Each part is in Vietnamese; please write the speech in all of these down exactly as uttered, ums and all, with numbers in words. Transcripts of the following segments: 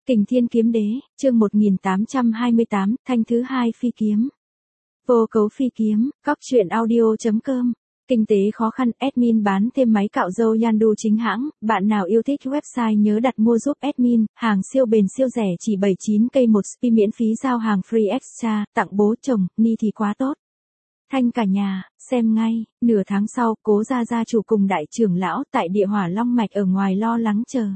Kình Thiên Kiếm Đế, chương một nghìn tám trăm hai mươi tám, thanh thứ hai phi kiếm. Vô cấu phi kiếm, cóc truyện audio chấm com. Kinh tế khó khăn, admin bán thêm máy cạo râu Yandu chính hãng, bạn nào yêu thích website nhớ đặt mua giúp admin, hàng siêu bền siêu rẻ chỉ bảy mươi chín cây một spi miễn phí giao hàng free extra, tặng bố chồng, ni thì quá tốt. Thanh cả nhà, xem ngay, nửa tháng sau, Cố gia gia chủ cùng đại trưởng lão tại địa hỏa long mạch ở ngoài lo lắng chờ.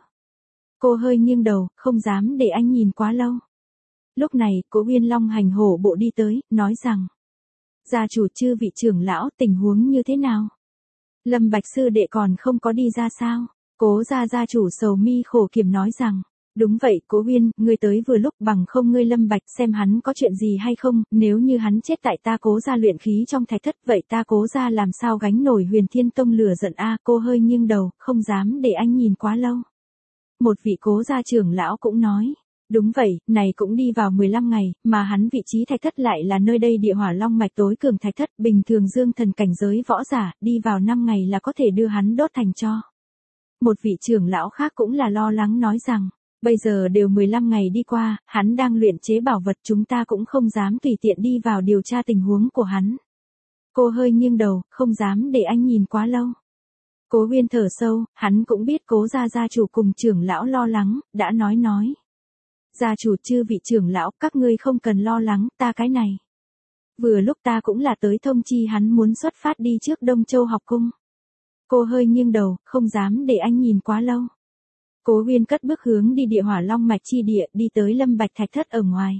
Cô hơi nghiêng đầu, không dám để anh nhìn quá lâu. Lúc này, Cố Uyên Long hành hổ bộ đi tới, nói rằng. Gia chủ chư vị trưởng lão, tình huống như thế nào? Lâm Bạch sư đệ còn không có đi ra sao? Cố gia gia chủ sầu mi khổ kiểm nói rằng. Đúng vậy, Cố Uyên, ngươi tới vừa lúc, bằng không ngươi Lâm Bạch xem hắn có chuyện gì hay không, nếu như hắn chết tại ta Cố gia luyện khí trong thạch thất, vậy ta Cố gia làm sao gánh nổi Huyền Thiên Tông lửa giận a? Cô hơi nghiêng đầu, không dám để anh nhìn quá lâu. Một vị Cố gia trưởng lão cũng nói. Đúng vậy, này cũng đi vào mười lăm ngày, mà hắn vị trí thạch thất lại là nơi đây địa hỏa long mạch tối cường thạch thất, bình thường dương thần cảnh giới võ giả, đi vào năm ngày là có thể đưa hắn đốt thành tro. Một vị trưởng lão khác cũng là lo lắng nói rằng, bây giờ đều mười lăm ngày đi qua, hắn đang luyện chế bảo vật, chúng ta cũng không dám tùy tiện đi vào điều tra tình huống của hắn. Cô hơi nghiêng đầu, không dám để anh nhìn quá lâu. Cố Uyên thở sâu, hắn cũng biết Cố gia gia chủ cùng trưởng lão lo lắng, đã nói nói. Gia chủ chư vị trưởng lão, các ngươi không cần lo lắng, ta cái này. Vừa lúc ta cũng là tới thông chi hắn muốn xuất phát đi trước Đông Châu học cung. Cô hơi nghiêng đầu, không dám để anh nhìn quá lâu. Cố Uyên cất bước hướng đi địa hỏa long mạch chi địa, đi tới Lâm Bạch thạch thất ở ngoài.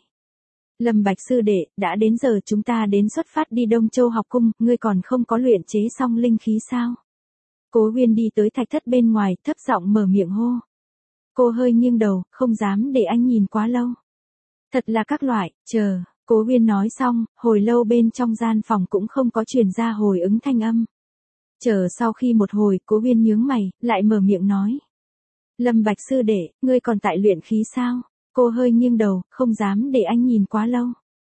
Lâm Bạch sư đệ, đã đến giờ chúng ta đến xuất phát đi Đông Châu học cung, ngươi còn không có luyện chế xong linh khí sao? Cố Uyên đi tới thạch thất bên ngoài, thấp giọng mở miệng hô. Cô hơi nghiêng đầu, không dám để anh nhìn quá lâu. Thật là các loại, chờ, Cố Uyên nói xong, hồi lâu bên trong gian phòng cũng không có truyền ra hồi ứng thanh âm. Chờ sau khi một hồi, Cố Uyên nhướng mày, lại mở miệng nói. Lâm Bạch sư đệ, ngươi còn tại luyện khí sao? Cô hơi nghiêng đầu, không dám để anh nhìn quá lâu.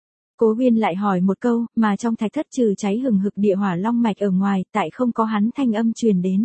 Cố Uyên lại hỏi một câu, mà trong thạch thất trừ cháy hừng hực địa hỏa long mạch ở ngoài, tại không có hắn thanh âm truyền đến.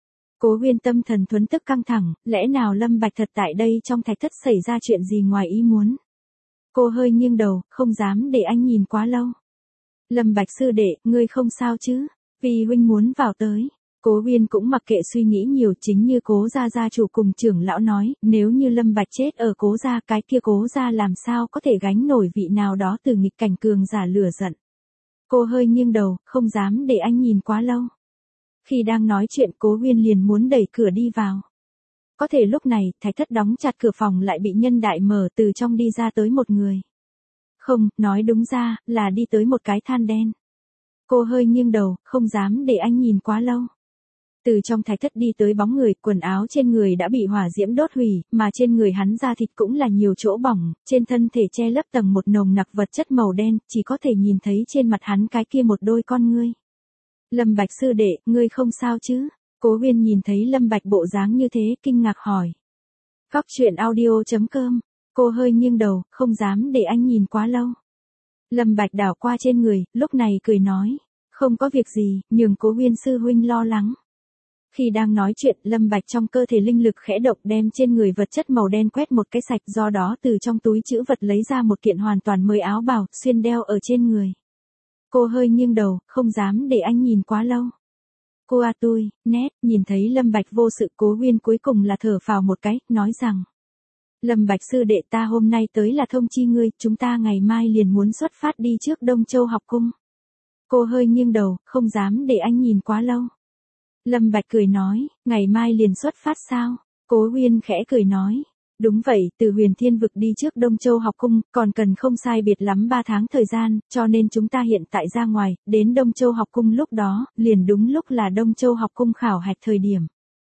Cố Uyên tâm thần thuấn tức căng thẳng, lẽ nào Lâm Bạch thật tại đây trong thạch thất xảy ra chuyện gì ngoài ý muốn? Cô hơi nghiêng đầu, không dám để anh nhìn quá lâu. Lâm Bạch sư đệ, ngươi không sao chứ? Vì huynh muốn vào tới. Cố Uyên cũng mặc kệ suy nghĩ nhiều, chính như Cố gia gia chủ cùng trưởng lão nói, nếu như Lâm Bạch chết ở Cố gia, cái kia Cố gia làm sao có thể gánh nổi vị nào đó từ nghịch cảnh cường giả lửa giận. Cô hơi nghiêng đầu, không dám để anh nhìn quá lâu. Khi đang nói chuyện, Cố Uyên liền muốn đẩy cửa đi vào. Có thể lúc này, thạch thất đóng chặt cửa phòng lại bị nhân đại mở, từ trong đi ra tới một người. Không, nói đúng ra, là đi tới một cái than đen. Cô hơi nghiêng đầu, không dám để anh nhìn quá lâu. Từ trong thạch thất đi tới bóng người, quần áo trên người đã bị hỏa diễm đốt hủy, mà trên người hắn da thịt cũng là nhiều chỗ bỏng, trên thân thể che lấp tầng một nồng nặc vật chất màu đen, chỉ có thể nhìn thấy trên mặt hắn cái kia một đôi con ngươi. Lâm Bạch sư đệ, ngươi không sao chứ? Cố Uyên nhìn thấy Lâm Bạch bộ dáng như thế, kinh ngạc hỏi. Cóc truyện audio chấm com. Cô hơi nghiêng đầu, không dám để anh nhìn quá lâu. Lâm Bạch đảo qua trên người, lúc này cười nói. Không có việc gì, nhường Cố Uyên sư huynh lo lắng. Khi đang nói chuyện, Lâm Bạch trong cơ thể linh lực khẽ động đem trên người vật chất màu đen quét một cái sạch, do đó từ trong túi trữ vật lấy ra một kiện hoàn toàn mới áo bào, xuyên đeo ở trên người. Cô hơi nghiêng đầu, không dám để anh nhìn quá lâu. Cô à tôi, nét, nhìn thấy Lâm Bạch vô sự, Cố Uyên cuối cùng là thở phào một cái, nói rằng. Lâm Bạch sư đệ, ta hôm nay tới là thông chi ngươi, chúng ta ngày mai liền muốn xuất phát đi trước Đông Châu học cung. Cô hơi nghiêng đầu, không dám để anh nhìn quá lâu. Lâm Bạch cười nói, ngày mai liền xuất phát sao? Cố Uyên khẽ cười nói. Đúng vậy, từ Huyền Thiên vực đi trước Đông Châu học cung, còn cần không sai biệt lắm ba tháng thời gian, cho nên chúng ta hiện tại ra ngoài, đến Đông Châu học cung lúc đó, liền đúng lúc là Đông Châu học cung khảo hạch thời điểm.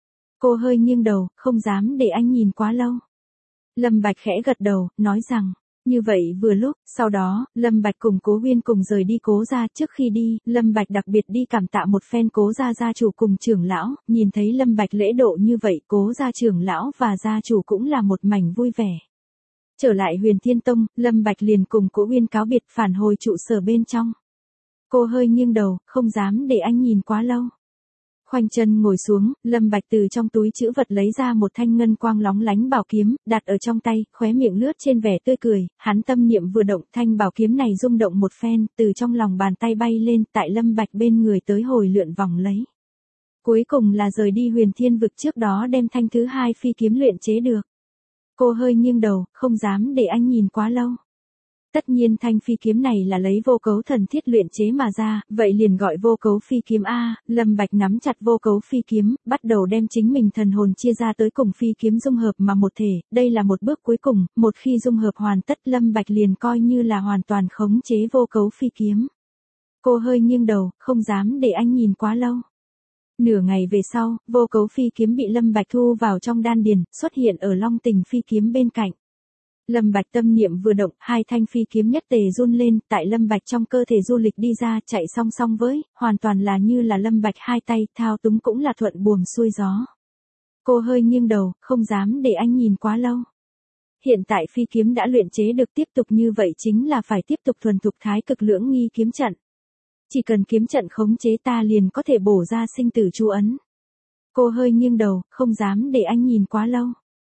Cô hơi nghiêng đầu, không dám để anh nhìn quá lâu. Lâm Bạch khẽ gật đầu, nói rằng, như vậy vừa lúc, sau đó, Lâm Bạch cùng Cố Uyên cùng rời đi Cố gia, trước khi đi, Lâm Bạch đặc biệt đi cảm tạ một phen Cố gia gia chủ cùng trưởng lão, nhìn thấy Lâm Bạch lễ độ như vậy, Cố gia trưởng lão và gia chủ cũng là một mảnh vui vẻ. Trở lại Huyền Thiên Tông, Lâm Bạch liền cùng Cố Uyên cáo biệt phản hồi trụ sở bên trong. Cô hơi nghiêng đầu, không dám để anh nhìn quá lâu. Khoanh chân ngồi xuống, Lâm Bạch từ trong túi trữ vật lấy ra một thanh ngân quang lóng lánh bảo kiếm, đặt ở trong tay, khóe miệng lướt trên vẻ tươi cười, hắn tâm niệm vừa động, thanh bảo kiếm này rung động một phen, từ trong lòng bàn tay bay lên, tại Lâm Bạch bên người tới hồi lượn vòng lấy. Cuối cùng là rời đi Huyền Thiên vực trước đó đem thanh thứ hai phi kiếm luyện chế được. Cô hơi nghiêng đầu, không dám để anh nhìn quá lâu. Tất nhiên thanh phi kiếm này là lấy vô cấu thần thiết luyện chế mà ra, vậy liền gọi vô cấu phi kiếm A. Lâm Bạch nắm chặt vô cấu phi kiếm, bắt đầu đem chính mình thần hồn chia ra tới cùng phi kiếm dung hợp mà một thể, đây là một bước cuối cùng, một khi dung hợp hoàn tất Lâm Bạch liền coi như là hoàn toàn khống chế vô cấu phi kiếm. Cô hơi nghiêng đầu, không dám để anh nhìn quá lâu. Nửa ngày về sau, vô cấu phi kiếm bị Lâm Bạch thu vào trong đan điền, xuất hiện ở Long Tình phi kiếm bên cạnh. Lâm Bạch tâm niệm vừa động, hai thanh phi kiếm nhất tề run lên, tại Lâm Bạch trong cơ thể du lịch đi ra, chạy song song với, hoàn toàn là như là Lâm Bạch hai tay, thao túng cũng là thuận buồm xuôi gió. Cô hơi nghiêng đầu, không dám để anh nhìn quá lâu. Hiện tại phi kiếm đã luyện chế được, tiếp tục như vậy chính là phải tiếp tục thuần thục thái cực lưỡng nghi kiếm trận. Chỉ cần kiếm trận khống chế ta liền có thể bổ ra sinh tử chú ấn. Cô hơi nghiêng đầu, không dám để anh nhìn quá lâu.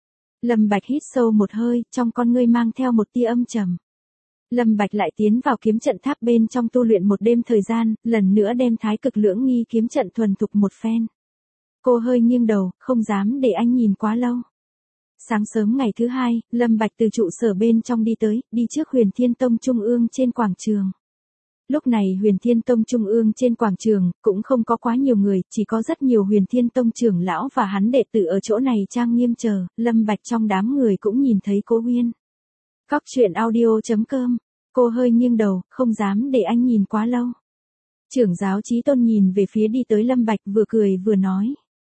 Lâm Bạch hít sâu một hơi, trong con ngươi mang theo một tia âm trầm. Lâm Bạch lại tiến vào kiếm trận tháp bên trong tu luyện một đêm thời gian, lần nữa đem thái cực lưỡng nghi kiếm trận thuần thục một phen. Cô hơi nghiêng đầu, không dám để anh nhìn quá lâu. Sáng sớm ngày thứ hai, Lâm Bạch từ trụ sở bên trong đi tới, đi trước Huyền Thiên Tông Trung ương trên quảng trường. Lúc này Huyền Thiên Tông Trung ương trên quảng trường, cũng không có quá nhiều người, chỉ có rất nhiều Huyền Thiên Tông trưởng lão và hắn đệ tử ở chỗ này trang nghiêm chờ, Lâm Bạch trong đám người cũng nhìn thấy Cố Huyên. Cóc truyện audio chấm com, cô hơi nghiêng đầu, không dám để anh nhìn quá lâu. Trưởng giáo Chí Tôn nhìn về phía đi tới Lâm Bạch vừa cười vừa nói.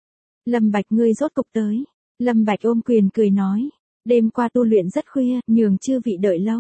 Lâm Bạch ngươi rốt cục tới. Lâm Bạch ôm quyền cười nói, đêm qua tu luyện rất khuya, nhường chư vị đợi lâu.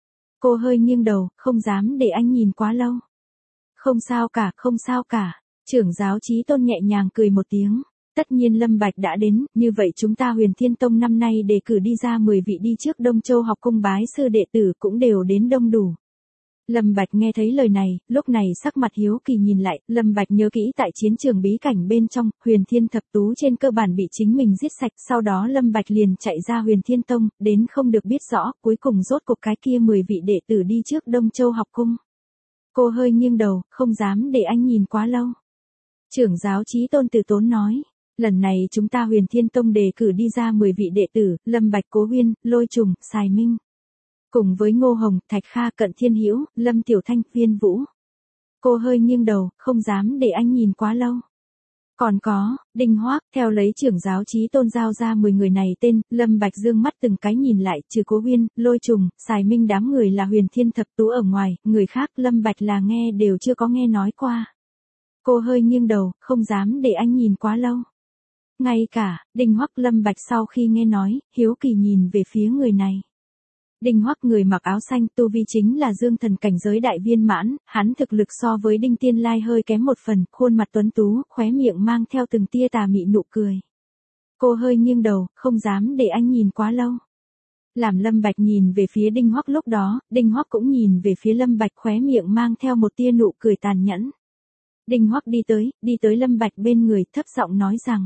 Cô hơi nghiêng đầu, không dám để anh nhìn quá lâu. Không sao cả, không sao cả. Trưởng giáo Chí Tôn nhẹ nhàng cười một tiếng. Tất nhiên Lâm Bạch đã đến, như vậy chúng ta Huyền Thiên Tông năm nay đề cử đi ra mười vị đi trước Đông Châu học cung bái sư đệ tử cũng đều đến đông đủ. Lâm Bạch nghe thấy lời này, lúc này sắc mặt hiếu kỳ nhìn lại, Lâm Bạch nhớ kỹ tại chiến trường bí cảnh bên trong, Huyền Thiên Thập Tú trên cơ bản bị chính mình giết sạch, sau đó Lâm Bạch liền chạy ra Huyền Thiên Tông, đến không được biết rõ, cuối cùng rốt cuộc cái kia mười vị đệ tử đi trước Đông Châu học cung. Cô hơi nghiêng đầu, không dám để anh nhìn quá lâu. Trưởng giáo Chí Tôn từ tốn nói, lần này chúng ta Huyền Thiên Tông đề cử đi ra mười vị đệ tử, Lâm Bạch, Cố Huyên, Lôi Trùng, Sài Minh. Cùng với Ngô Hồng, Thạch Kha, Cận Thiên Hữu, Lâm Tiểu Thanh, Viên Vũ. Cô hơi nghiêng đầu, không dám để anh nhìn quá lâu. Còn có, Đinh Hoác, theo lấy trưởng giáo Chí Tôn giao ra mười người này tên, Lâm Bạch dương mắt từng cái nhìn lại, trừ Cố Huyên, Lôi Trùng, Sài Minh đám người là Huyền Thiên Thập Tú ở ngoài, người khác Lâm Bạch là nghe đều chưa có nghe nói qua. Cô hơi nghiêng đầu, không dám để anh nhìn quá lâu. Ngay cả, Đinh Hoắc Lâm Bạch sau khi nghe nói, hiếu kỳ nhìn về phía người này. Đinh Hoắc người mặc áo xanh tu vi chính là dương thần cảnh giới đại viên mãn, hắn thực lực so với Đinh Tiên Lai hơi kém một phần, khuôn mặt tuấn tú, khóe miệng mang theo từng tia tà mị nụ cười. Cô hơi nghiêng đầu, không dám để anh nhìn quá lâu. Làm Lâm Bạch nhìn về phía Đinh Hoắc lúc đó, Đinh Hoắc cũng nhìn về phía Lâm Bạch, khóe miệng mang theo một tia nụ cười tàn nhẫn. Đinh Hoắc đi tới, đi tới Lâm Bạch bên người, thấp giọng nói rằng.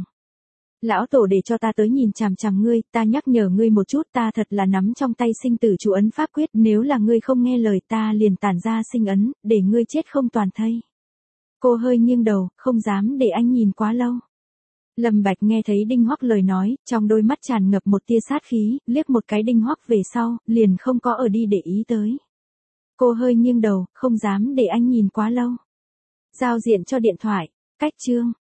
Lão tổ để cho ta tới nhìn chằm chằm ngươi, ta nhắc nhở ngươi một chút, ta thật là nắm trong tay sinh tử chú ấn pháp quyết, nếu là ngươi không nghe lời ta liền tản ra sinh ấn, để ngươi chết không toàn thây. Cô hơi nghiêng đầu, không dám để anh nhìn quá lâu. Lâm Bạch nghe thấy Đinh Hoắc lời nói, trong đôi mắt tràn ngập một tia sát khí, liếc một cái Đinh Hoắc về sau, liền không có ở đi để ý tới. Cô hơi nghiêng đầu, không dám để anh nhìn quá lâu. Giao diện cho điện thoại, cách chương.